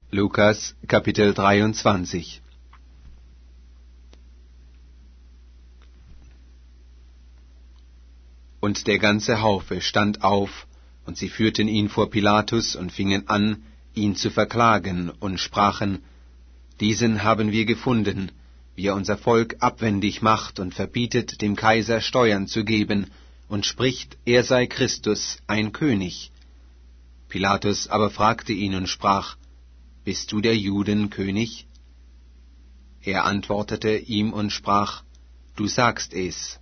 Lukas, Kapitel 23. Und der ganze Haufe stand auf, und sie führten ihn vor Pilatus und fingen an, ihn zu verklagen, und sprachen: Diesen haben wir gefunden, wie er unser Volk abwendig macht und verbietet, dem Kaiser Steuern zu geben, und spricht, er sei Christus, ein König. Pilatus aber fragte ihn und sprach: Bist du der Juden König? Er antwortete ihm und sprach: Du sagst es.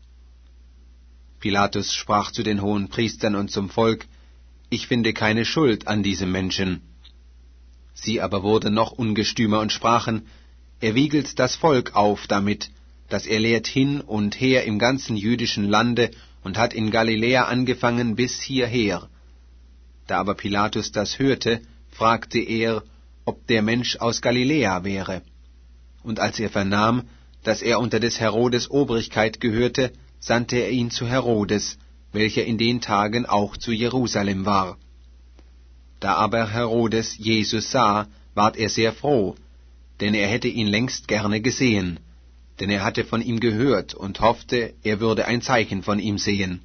Pilatus sprach zu den Hohenpriestern und zum Volk: Ich finde keine Schuld an diesem Menschen. Sie aber wurden noch ungestümer und sprachen: Er wiegelt das Volk auf damit, dass er lehrt hin und her im ganzen jüdischen Lande und hat in Galiläa angefangen bis hierher. Da aber Pilatus das hörte, fragte er, ob der Mensch aus Galiläa wäre. Und als er vernahm, dass er unter des Herodes Obrigkeit gehörte, sandte er ihn zu Herodes, welcher in den Tagen auch zu Jerusalem war. Da aber Herodes Jesus sah, ward er sehr froh, denn er hätte ihn längst gerne gesehen, denn er hatte von ihm gehört und hoffte, er würde ein Zeichen von ihm sehen.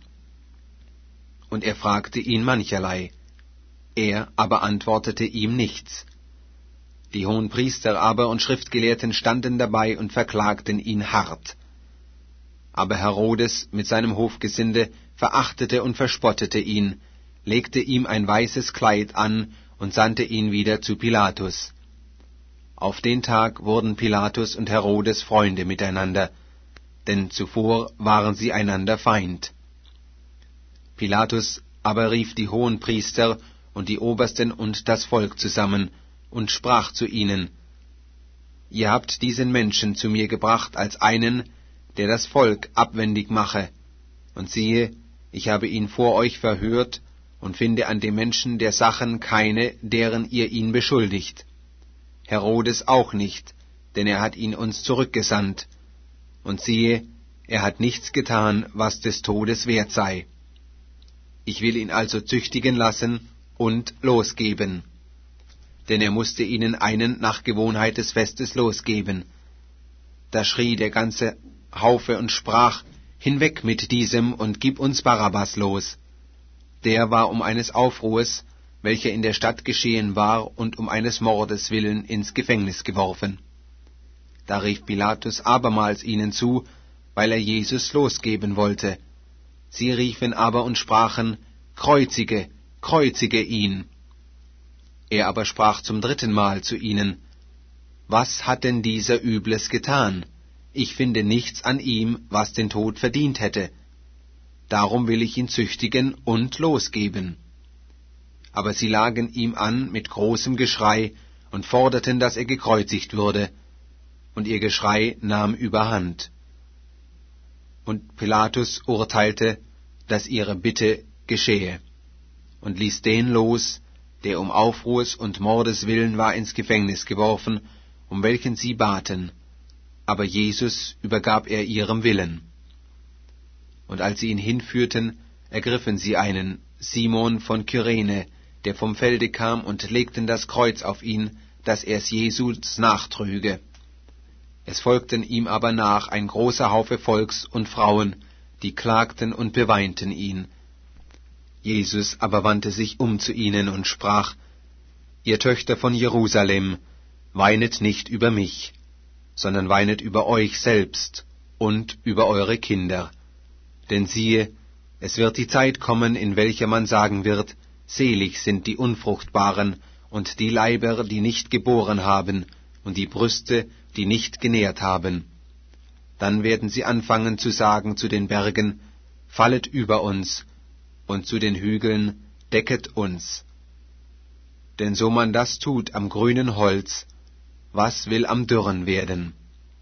Und er fragte ihn mancherlei. Er aber antwortete ihm nichts. Die Hohenpriester aber und Schriftgelehrten standen dabei und verklagten ihn hart. Aber Herodes mit seinem Hofgesinde verachtete und verspottete ihn, legte ihm ein weißes Kleid an und sandte ihn wieder zu Pilatus. Auf den Tag wurden Pilatus und Herodes Freunde miteinander, denn zuvor waren sie einander Feind. Pilatus aber rief die Hohenpriester und die Obersten und das Volk zusammen und sprach zu ihnen: Ihr habt diesen Menschen zu mir gebracht als einen, der das Volk abwendig mache. Und siehe, ich habe ihn vor euch verhört und finde an dem Menschen der Sachen keine, deren ihr ihn beschuldigt. Herodes auch nicht, denn er hat ihn uns zurückgesandt. Und siehe, er hat nichts getan, was des Todes wert sei. Ich will ihn also züchtigen lassen und losgeben. Denn er musste ihnen einen nach Gewohnheit des Festes losgeben. Da schrie der ganze Haufe und sprach: Hinweg mit diesem und gib uns Barabbas los. Der war um eines Aufruhrs, welcher in der Stadt geschehen war, und um eines Mordes willen ins Gefängnis geworfen. Da rief Pilatus abermals ihnen zu, weil er Jesus losgeben wollte. Sie riefen aber und sprachen: Kreuzige, kreuzige ihn. Er aber sprach zum 3. Mal zu ihnen: Was hat denn dieser Übles getan? Ich finde nichts an ihm, was den Tod verdient hätte. Darum will ich ihn züchtigen und losgeben. Aber sie lagen ihm an mit großem Geschrei und forderten, dass er gekreuzigt würde. Und ihr Geschrei nahm überhand. Und Pilatus urteilte, dass ihre Bitte geschehe, und ließ den los, der um Aufruhrs und Mordes willen war ins Gefängnis geworfen, um welchen sie baten. Aber Jesus übergab er ihrem Willen. Und als sie ihn hinführten, ergriffen sie einen, Simon von Kyrene, der vom Felde kam, und legten das Kreuz auf ihn, dass er es Jesus nachtrüge. Es folgten ihm aber nach ein großer Haufe Volks und Frauen, die klagten und beweinten ihn. Jesus aber wandte sich um zu ihnen und sprach: Ihr Töchter von Jerusalem, weinet nicht über mich, sondern weinet über euch selbst und über eure Kinder. Denn siehe, es wird die Zeit kommen, in welcher man sagen wird: Selig sind die Unfruchtbaren und die Leiber, die nicht geboren haben, und die Brüste, die nicht genährt haben. Dann werden sie anfangen zu sagen zu den Bergen: Fallet über uns, und zu den Hügeln: Decket uns. Denn so man das tut am grünen Holz, was will am dürren werden?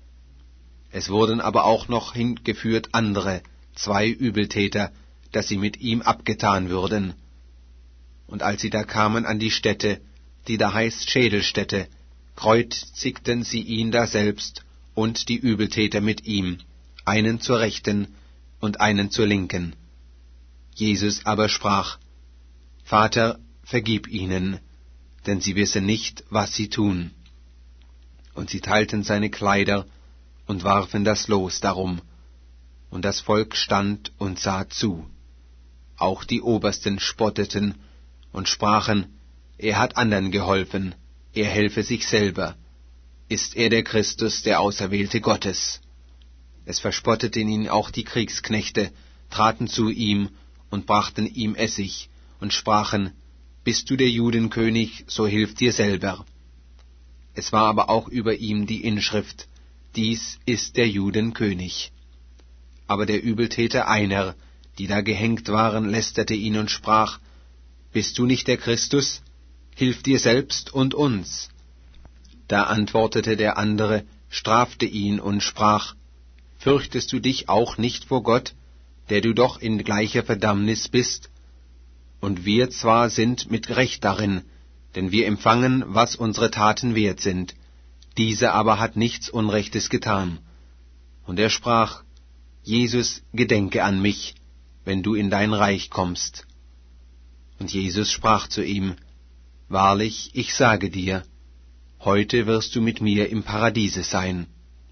Es wurden aber auch noch hingeführt andere, 2 Übeltäter, dass sie mit ihm abgetan würden. Und als sie da kamen an die Stätte, die da heißt Schädelstätte, kreuzigten sie ihn daselbst und die Übeltäter mit ihm, einen zur Rechten und einen zur Linken. Jesus aber sprach: Vater, vergib ihnen, denn sie wissen nicht, was sie tun. Und sie teilten seine Kleider und warfen das Los darum. Und das Volk stand und sah zu. Auch die Obersten spotteten und sprachen, er hat andern geholfen, er helfe sich selber. Ist er der Christus, der Auserwählte Gottes? Es verspotteten ihn auch die Kriegsknechte, traten zu ihm und brachten ihm Essig und sprachen, bist du der Judenkönig, so hilf dir selber. Es war aber auch über ihm die Inschrift, dies ist der Judenkönig. Aber der Übeltäter einer, die da gehängt waren, lästerte ihn und sprach, bist du nicht der Christus? Hilf dir selbst und uns. Da antwortete der andere, strafte ihn und sprach, fürchtest du dich auch nicht vor Gott, der du doch in gleicher Verdammnis bist? Und wir zwar sind mit Recht darin, denn wir empfangen, was unsere Taten wert sind. Dieser aber hat nichts Unrechtes getan. Und er sprach, Jesus, gedenke an mich, wenn du in dein Reich kommst. Und Jesus sprach zu ihm, wahrlich, ich sage dir, heute wirst du mit mir im Paradiese sein.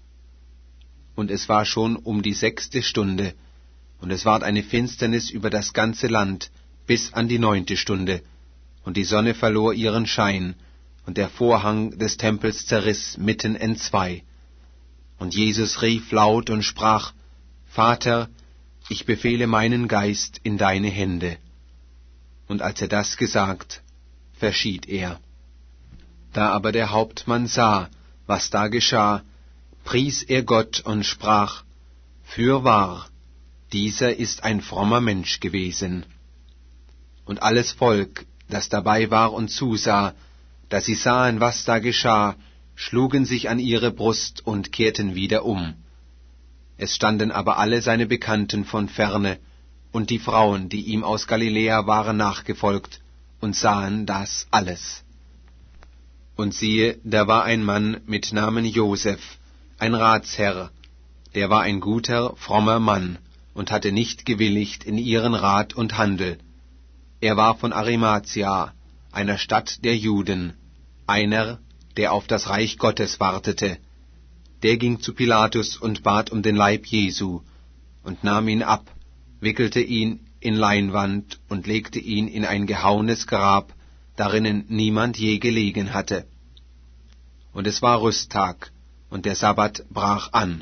Und es war schon um die 6. Stunde, und es ward eine Finsternis über das ganze Land bis an die 9. Stunde, und die Sonne verlor ihren Schein, und der Vorhang des Tempels zerriss mitten entzwei. Und Jesus rief laut und sprach, Vater, ich befehle meinen Geist in deine Hände. Und als er das gesagt, verschied er. Da aber der Hauptmann sah, was da geschah, pries er Gott und sprach, fürwahr, dieser ist ein frommer Mensch gewesen. Und alles Volk, das dabei war und zusah, da sie sahen, was da geschah, schlugen sich an ihre Brust und kehrten wieder um. Es standen aber alle seine Bekannten von ferne, und die Frauen, die ihm aus Galiläa waren, nachgefolgt, und sahen das alles. Und siehe, da war ein Mann mit Namen Joseph, ein Ratsherr, der war ein guter, frommer Mann, und hatte nicht gewilligt in ihren Rat und Handel. Er war von Arimathia, einer Stadt der Juden, einer, der auf das Reich Gottes wartete. Der ging zu Pilatus und bat um den Leib Jesu, und nahm ihn ab, wickelte ihn in Leinwand und legte ihn in ein gehauenes Grab, darinnen niemand je gelegen hatte. Und es war Rüsttag, und der Sabbat brach an.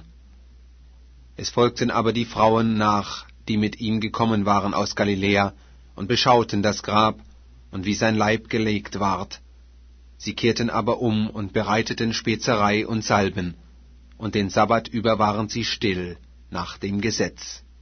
Es folgten aber die Frauen nach, die mit ihm gekommen waren aus Galiläa, und beschauten das Grab und wie sein Leib gelegt ward. Sie kehrten aber um und bereiteten Spezerei und Salben, und den Sabbat über waren sie still nach dem Gesetz.